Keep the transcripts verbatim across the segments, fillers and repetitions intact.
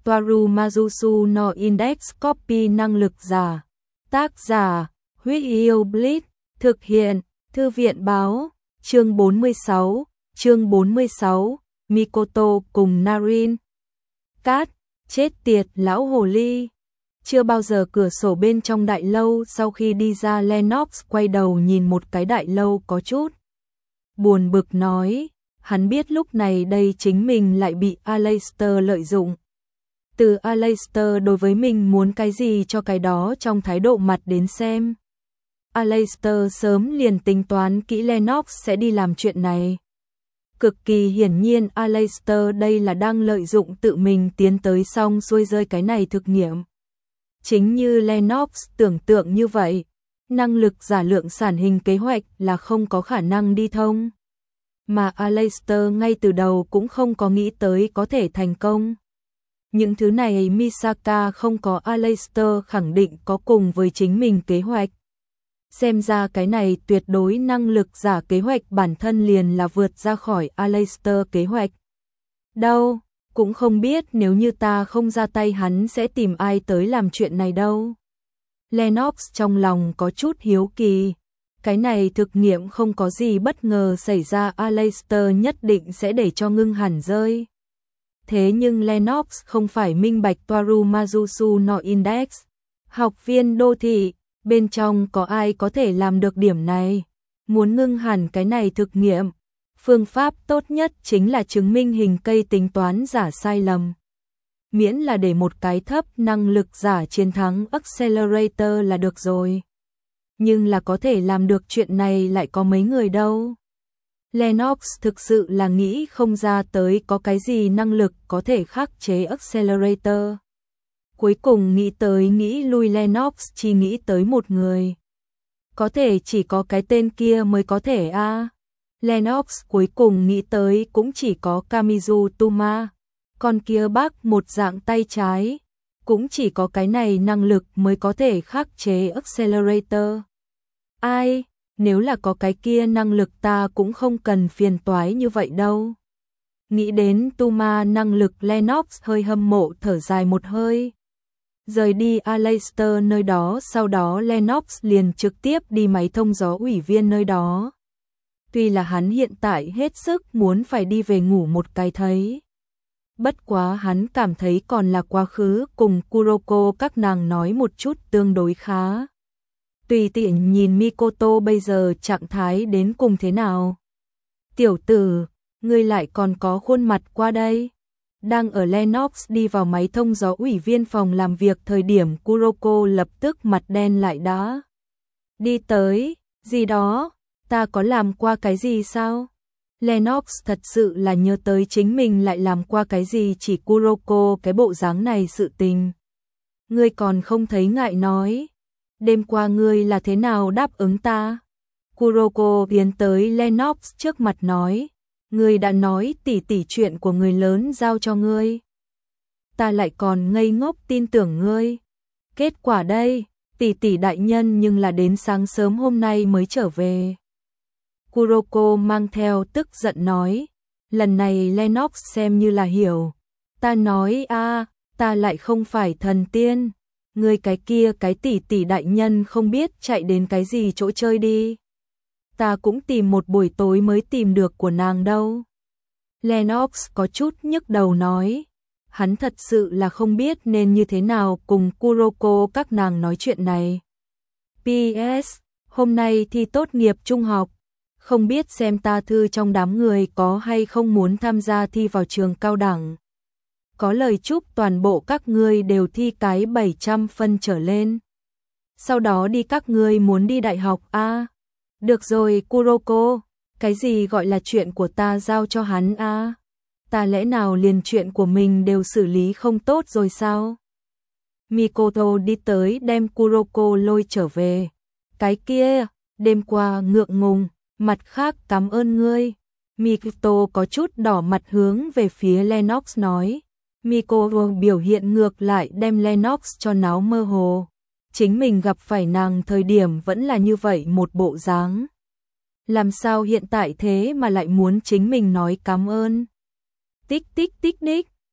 Toaru Mazusu no Index Copy năng lực giả. Tác giả, Huyết Yêu Blitz, thực hiện, Thư viện báo, chương bốn mươi sáu, chương bốn mươi sáu, Mikoto cùng Narin. Cát, chết tiệt lão hồ ly. Chưa bao giờ cửa sổ bên trong đại lâu, sau khi đi ra Lennox quay đầu nhìn một cái đại lâu có chút buồn bực nói, hắn biết lúc này đây chính mình lại bị Aleister lợi dụng. Từ Aleister đối với mình muốn cái gì cho cái đó trong thái độ mặt đến xem. Aleister sớm liền tính toán kỹ Lennox sẽ đi làm chuyện này. Cực kỳ hiển nhiên Aleister đây là đang lợi dụng tự mình tiến tới xong xuôi rơi cái này thực nghiệm. Chính như Lennox tưởng tượng như vậy, năng lực giả lượng sản hình kế hoạch là không có khả năng đi thông. Mà Aleister ngay từ đầu cũng không có nghĩ tới có thể thành công. Những thứ này Misaka không có Aleister khẳng định có cùng với chính mình kế hoạch. Xem ra cái này tuyệt đối năng lực giả kế hoạch bản thân liền là vượt ra khỏi Aleister kế hoạch. Đâu, cũng không biết nếu như ta không ra tay hắn sẽ tìm ai tới làm chuyện này đâu. Lennox trong lòng có chút hiếu kỳ. Cái này thực nghiệm không có gì bất ngờ xảy ra, Aleister nhất định sẽ để cho ngưng hẳn rơi. Thế nhưng Lennox không phải minh bạch Toaru Mazusu no Index. Học viên đô thị, bên trong có ai có thể làm được điểm này? Muốn ngưng hẳn cái này thực nghiệm, phương pháp tốt nhất chính là chứng minh hình cây tính toán giả sai lầm. Miễn là để một cái thấp năng lực giả chiến thắng Accelerator là được rồi. Nhưng là có thể làm được chuyện này lại có mấy người đâu. Lennox thực sự là nghĩ không ra tới có cái gì năng lực có thể khắc chế Accelerator. Cuối cùng nghĩ tới nghĩ lui, Lennox chỉ nghĩ tới một người. Có thể chỉ có cái tên kia mới có thể a. À. Lennox cuối cùng nghĩ tới cũng chỉ có Kamizu Tuma. Con kia bác một dạng tay trái. Cũng chỉ có cái này năng lực mới có thể khắc chế Accelerator. Ai, nếu là có cái kia năng lực ta cũng không cần phiền toái như vậy đâu. Nghĩ đến Tuma năng lực, Lennox hơi hâm mộ thở dài một hơi. Rời đi Aleister nơi đó, sau đó Lennox liền trực tiếp đi máy thông gió ủy viên nơi đó. Tuy là hắn hiện tại hết sức muốn phải đi về ngủ một cái thấy. Bất quá hắn cảm thấy còn là quá khứ cùng Kuroko các nàng nói một chút tương đối khá. Tùy tiện nhìn Mikoto bây giờ trạng thái đến cùng thế nào. Tiểu tử, ngươi lại còn có khuôn mặt qua đây. Đang ở Lennox đi vào máy thông gió ủy viên phòng làm việc thời điểm, Kuroko lập tức mặt đen lại đã. Đi tới, gì đó, ta có làm qua cái gì sao? Lennox thật sự là nhớ tới chính mình lại làm qua cái gì, chỉ Kuroko cái bộ dáng này sự tình. Ngươi còn không thấy ngại nói. Đêm qua ngươi là thế nào đáp ứng ta? Kuroko tiến tới Lennox trước mặt nói. Ngươi đã nói tỉ tỉ chuyện của người lớn giao cho ngươi. Ta lại còn ngây ngốc tin tưởng ngươi. Kết quả đây, tỉ tỉ đại nhân nhưng là đến sáng sớm hôm nay mới trở về. Kuroko mang theo tức giận nói. Lần này Lennox xem như là hiểu. Ta nói a, ta lại không phải thần tiên. Ngươi cái kia cái tỷ tỷ đại nhân không biết chạy đến cái gì chỗ chơi đi. Ta cũng tìm một buổi tối mới tìm được của nàng đâu. Lennox có chút nhức đầu nói. Hắn thật sự là không biết nên như thế nào cùng Kuroko các nàng nói chuyện này. pê ét. Hôm nay thi tốt nghiệp trung học. Không biết xem ta thư trong đám người có hay không muốn tham gia thi vào trường cao đẳng. Có lời chúc toàn bộ các ngươi đều thi cái bảy trăm phân trở lên. Sau đó đi các ngươi muốn đi đại học a. À, được rồi Kuroko, cái gì gọi là chuyện của ta giao cho hắn a? À, ta lẽ nào liền chuyện của mình đều xử lý không tốt rồi sao? Mikoto đi tới đem Kuroko lôi trở về. Cái kia, đêm qua ngượng ngùng, mặt khác cảm ơn ngươi. Mikoto có chút đỏ mặt hướng về phía Lennox nói. Mikoto biểu hiện ngược lại đem Lennox cho náo mơ hồ. Chính mình gặp phải nàng thời điểm vẫn là như vậy một bộ dáng. Làm sao hiện tại thế mà lại muốn chính mình nói cảm ơn? Tích tích tích đích,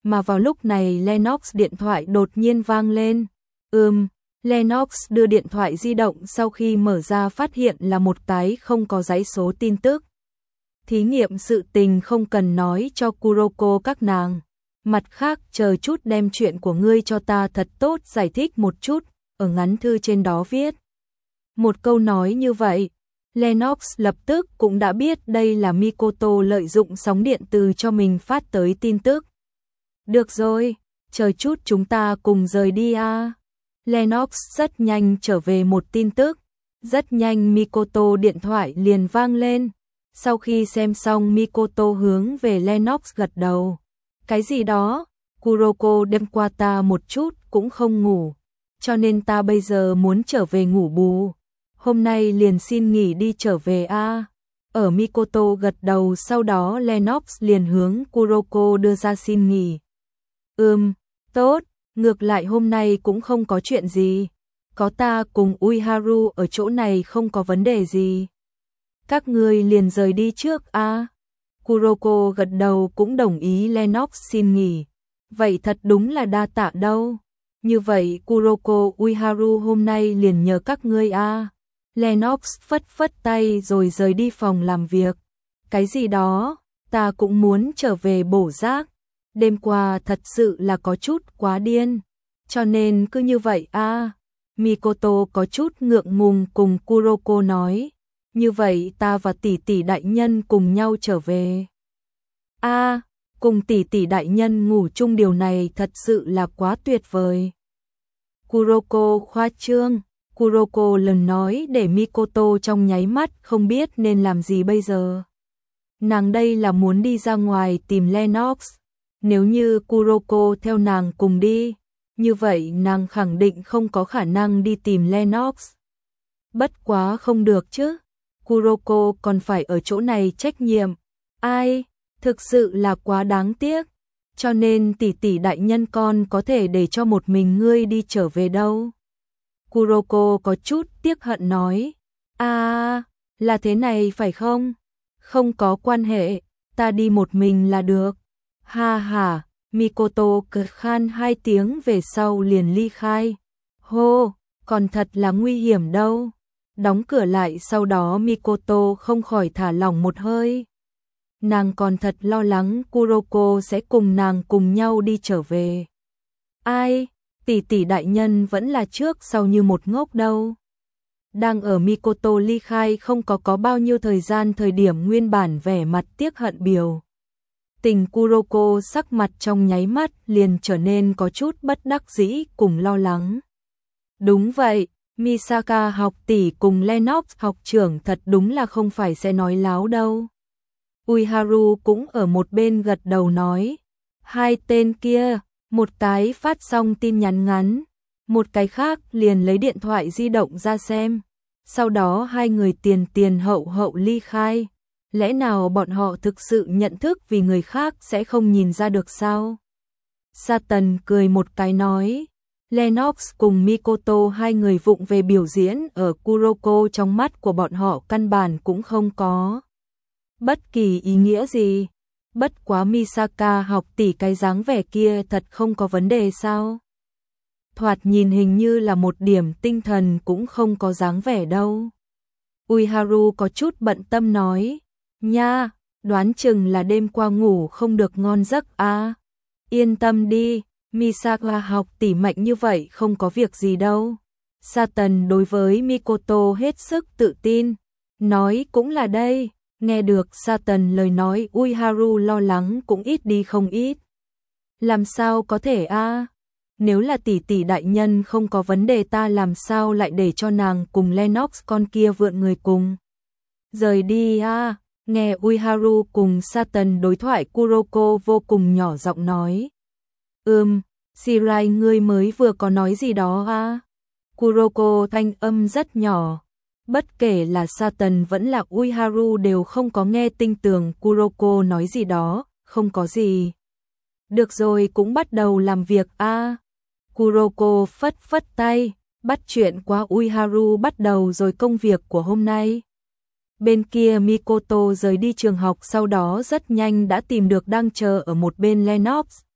mà vào lúc này Lennox điện thoại đột nhiên vang lên. Ừm, Lennox đưa điện thoại di động sau khi mở ra phát hiện là một cái không có dãy số tin tức. Thí nghiệm sự tình không cần nói cho Kuroko các nàng. Mặt khác chờ chút đem chuyện của ngươi cho ta thật tốt giải thích một chút, ở ngắn thư trên đó viết. Một câu nói như vậy, Lennox lập tức cũng đã biết đây là Mikoto lợi dụng sóng điện từ cho mình phát tới tin tức. Được rồi, chờ chút chúng ta cùng rời đi à. Lennox rất nhanh trở về một tin tức. Rất nhanh Mikoto điện thoại liền vang lên. Sau khi xem xong Mikoto hướng về Lennox gật đầu. Cái gì đó, Kuroko đêm qua ta một chút cũng không ngủ, cho nên ta bây giờ muốn trở về ngủ bù. Hôm nay liền xin nghỉ đi trở về a. Ở Mikoto gật đầu sau đó Lennox liền hướng Kuroko đưa ra xin nghỉ. Ừm, tốt, ngược lại hôm nay cũng không có chuyện gì. Có ta cùng Uiharu ở chỗ này không có vấn đề gì. Các ngươi liền rời đi trước a. Kuroko gật đầu cũng đồng ý Lennox xin nghỉ. Vậy thật đúng là đa tạ đâu. Như vậy Kuroko Uiharu hôm nay liền nhờ các ngươi a. Lennox phất phất tay rồi rời đi phòng làm việc. Cái gì đó, ta cũng muốn trở về bổ rác. Đêm qua thật sự là có chút quá điên. Cho nên cứ như vậy a. Mikoto có chút ngượng ngùng cùng Kuroko nói. Như vậy ta và tỷ tỷ đại nhân cùng nhau trở về. A, cùng tỷ tỷ đại nhân ngủ chung điều này thật sự là quá tuyệt vời. Kuroko khoa trương, Kuroko lần nói để Mikoto trong nháy mắt không biết nên làm gì bây giờ. Nàng đây là muốn đi ra ngoài tìm Lennox. Nếu như Kuroko theo nàng cùng đi, như vậy nàng khẳng định không có khả năng đi tìm Lennox. Bất quá không được chứ. Kuroko còn phải ở chỗ này trách nhiệm. Ai, thực sự là quá đáng tiếc. Cho nên tỷ tỷ đại nhân con có thể để cho một mình ngươi đi trở về đâu. Kuroko có chút tiếc hận nói. À, là thế này phải không? Không có quan hệ, ta đi một mình là được. Ha ha, Mikoto cười khan hai tiếng về sau liền ly khai. Hô, còn thật là nguy hiểm đâu. Đóng cửa lại sau đó Mikoto không khỏi thả lỏng một hơi. Nàng còn thật lo lắng Kuroko sẽ cùng nàng cùng nhau đi trở về. Ai, tỷ tỷ đại nhân vẫn là trước sau như một ngốc đâu. Đang ở Mikoto ly khai không có có bao nhiêu thời gian thời điểm nguyên bản vẻ mặt tiếc hận biểu. Tình Kuroko sắc mặt trong nháy mắt liền trở nên có chút bất đắc dĩ cùng lo lắng. Đúng vậy. Misaka học tỷ cùng Lennox học trưởng thật đúng là không phải sẽ nói láo đâu. Uiharu cũng ở một bên gật đầu nói. Hai tên kia, một cái phát xong tin nhắn ngắn, một cái khác liền lấy điện thoại di động ra xem. Sau đó hai người tiền tiền hậu hậu ly khai. Lẽ nào bọn họ thực sự nhận thức vì người khác sẽ không nhìn ra được sao? Satan cười một cái nói. Lennox cùng Mikoto hai người vụng về biểu diễn ở Kuroko trong mắt của bọn họ căn bản cũng không có bất kỳ ý nghĩa gì. Bất quá Misaka học tỷ cái dáng vẻ kia thật không có vấn đề sao? Thoạt nhìn hình như là một điểm tinh thần cũng không có dáng vẻ đâu. Uiharu có chút bận tâm nói. Nha, đoán chừng là đêm qua ngủ không được ngon giấc à. Yên tâm đi. Misaka học tỷ mạnh như vậy không có việc gì đâu. Satan đối với Mikoto hết sức tự tin. Nói cũng là đây. Nghe được Satan lời nói Uiharu lo lắng cũng ít đi không ít. Làm sao có thể a? À? Nếu là tỷ tỷ đại nhân không có vấn đề ta làm sao lại để cho nàng cùng Lennox con kia vượn người cùng. Rời đi a. À? Nghe Uiharu cùng Satan đối thoại Kuroko vô cùng nhỏ giọng nói. Ừm, Shirai ngươi mới vừa có nói gì đó à? Kuroko thanh âm rất nhỏ. Bất kể là Satan vẫn là Uiharu đều không có nghe tinh tường Kuroko nói gì đó, không có gì. Được rồi cũng bắt đầu làm việc a. À? Kuroko phất phất tay, bắt chuyện qua Uiharu bắt đầu rồi công việc của hôm nay. Bên kia Mikoto rời đi trường học sau đó rất nhanh đã tìm được đang chờ ở một bên Lennox.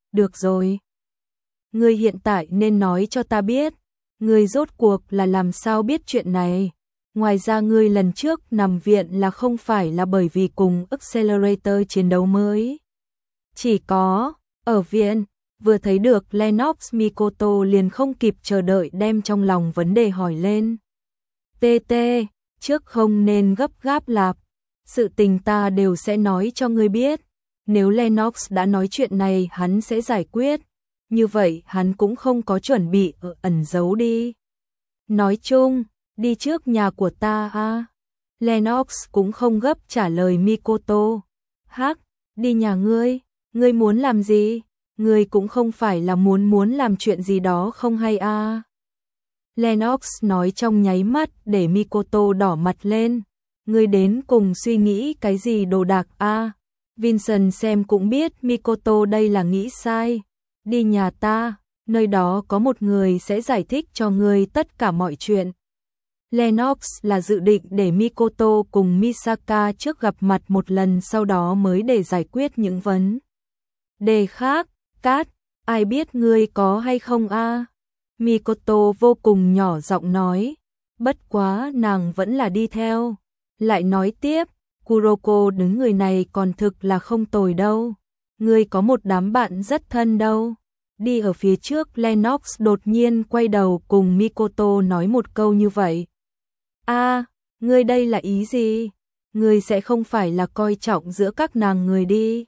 được rồi. Ngươi hiện tại nên nói cho ta biết, ngươi rốt cuộc là làm sao biết chuyện này. Ngoài ra ngươi lần trước nằm viện là không phải là bởi vì cùng Accelerator chiến đấu mới. Chỉ có, ở viện, vừa thấy được Lennox, Mikoto liền không kịp chờ đợi đem trong lòng vấn đề hỏi lên. tê tê, trước không nên gấp gáp lạp, sự tình ta đều sẽ nói cho ngươi biết. Nếu Lennox đã nói chuyện này hắn sẽ giải quyết, như vậy hắn cũng không có chuẩn bị ở ẩn giấu đi. Nói chung, đi trước nhà của ta à? Lennox cũng không gấp trả lời Mikoto. Hắc, đi nhà ngươi, ngươi muốn làm gì? Ngươi cũng không phải là muốn muốn làm chuyện gì đó không hay à? Lennox nói trong nháy mắt để Mikoto đỏ mặt lên. Ngươi đến cùng suy nghĩ cái gì đồ đạc à? Vincent xem cũng biết Mikoto đây là nghĩ sai. Đi nhà ta, nơi đó có một người sẽ giải thích cho ngươi tất cả mọi chuyện. Lennox là dự định để Mikoto cùng Misaka trước gặp mặt một lần sau đó mới để giải quyết những vấn đề khác. Cát, ai biết ngươi có hay không a? Mikoto vô cùng nhỏ giọng nói, bất quá nàng vẫn là đi theo. Lại nói tiếp, Kuroko đứng người này còn thực là không tồi đâu. Ngươi có một đám bạn rất thân đâu. Đi ở phía trước Lennox đột nhiên quay đầu cùng Mikoto nói một câu như vậy. A, ngươi đây là ý gì? Ngươi sẽ không phải là coi trọng giữa các nàng người đi.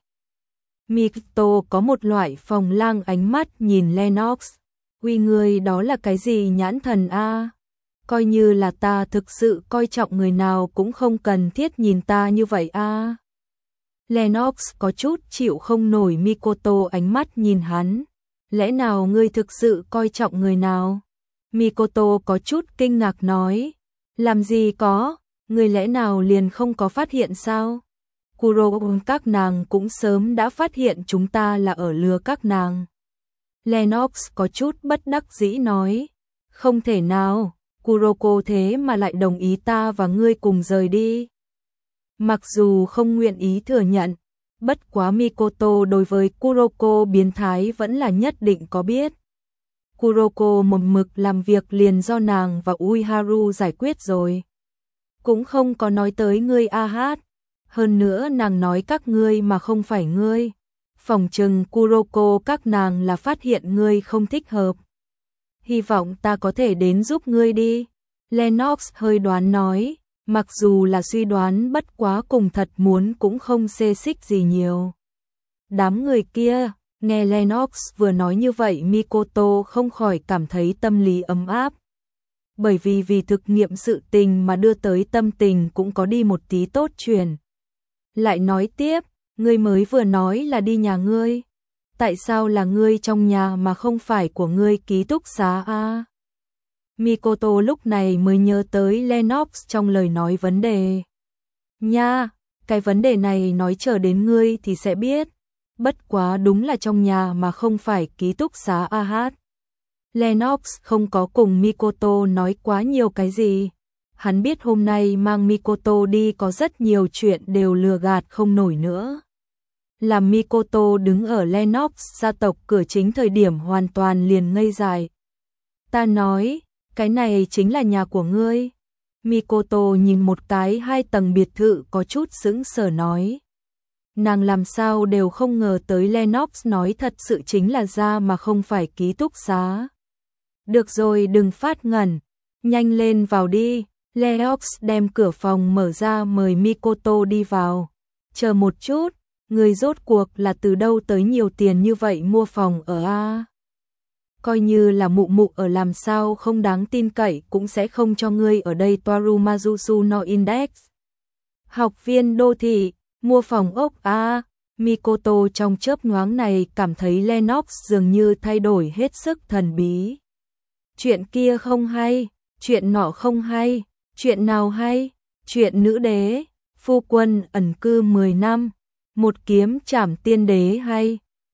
Mikoto có một loại phòng lang ánh mắt nhìn Lennox. Uy ngươi đó là cái gì nhãn thần a? Coi như là ta thực sự coi trọng người nào cũng không cần thiết nhìn ta như vậy a. Lennox có chút chịu không nổi Mikoto ánh mắt nhìn hắn. Lẽ nào ngươi thực sự coi trọng người nào? Mikoto có chút kinh ngạc nói. Làm gì có, ngươi lẽ nào liền không có phát hiện sao? Kuroko các nàng cũng sớm đã phát hiện chúng ta là ở lừa các nàng. Lennox có chút bất đắc dĩ nói. Không thể nào, Kuroko thế mà lại đồng ý ta và ngươi cùng rời đi. Mặc dù không nguyện ý thừa nhận, bất quá Mikoto đối với Kuroko biến thái vẫn là nhất định có biết. Kuroko một mực làm việc liền do nàng và Uiharu giải quyết rồi. Cũng không có nói tới ngươi a hát. Hơn nữa nàng nói các ngươi mà không phải ngươi. Phòng trừng Kuroko các nàng là phát hiện ngươi không thích hợp. Hy vọng ta có thể đến giúp ngươi đi. Lennox hơi đoán nói. Mặc dù là suy đoán bất quá cùng thật muốn cũng không xê xích gì nhiều. Đám người kia, nghe Lennox vừa nói như vậy Mikoto không khỏi cảm thấy tâm lý ấm áp. Bởi vì vì thực nghiệm sự tình mà đưa tới tâm tình cũng có đi một tí tốt chuyển. Lại nói tiếp, ngươi mới vừa nói là đi nhà ngươi. Tại sao là ngươi trong nhà mà không phải của ngươi ký túc xá a? Mikoto lúc này mới nhớ tới Lennox trong lời nói vấn đề. Nha, cái vấn đề này nói chờ đến ngươi thì sẽ biết. Bất quá đúng là trong nhà mà không phải ký túc xá a hát. Lennox không có cùng Mikoto nói quá nhiều cái gì. Hắn biết hôm nay mang Mikoto đi có rất nhiều chuyện đều lừa gạt không nổi nữa. Làm Mikoto đứng ở Lennox gia tộc cửa chính thời điểm hoàn toàn liền ngây dại. Ta nói, cái này chính là nhà của ngươi. Mikoto nhìn một cái hai tầng biệt thự có chút sững sờ nói. Nàng làm sao đều không ngờ tới Lennox nói thật sự chính là ra mà không phải ký túc xá. Được rồi đừng phát ngẩn, nhanh lên vào đi. Lennox đem cửa phòng mở ra mời Mikoto đi vào. Chờ một chút, người rốt cuộc là từ đâu tới nhiều tiền như vậy mua phòng ở a? Coi như là mụ mụ ở làm sao không đáng tin cậy cũng sẽ không cho ngươi ở đây Toaru Mazusu no Index. Học viên đô thị, mua phòng ốc a. Mikoto trong chớp nhoáng này cảm thấy Lennox dường như thay đổi hết sức thần bí. Chuyện kia không hay, chuyện nọ không hay, chuyện nào hay, chuyện nữ đế, phu quân ẩn cư mười năm, một kiếm trảm tiên đế hay,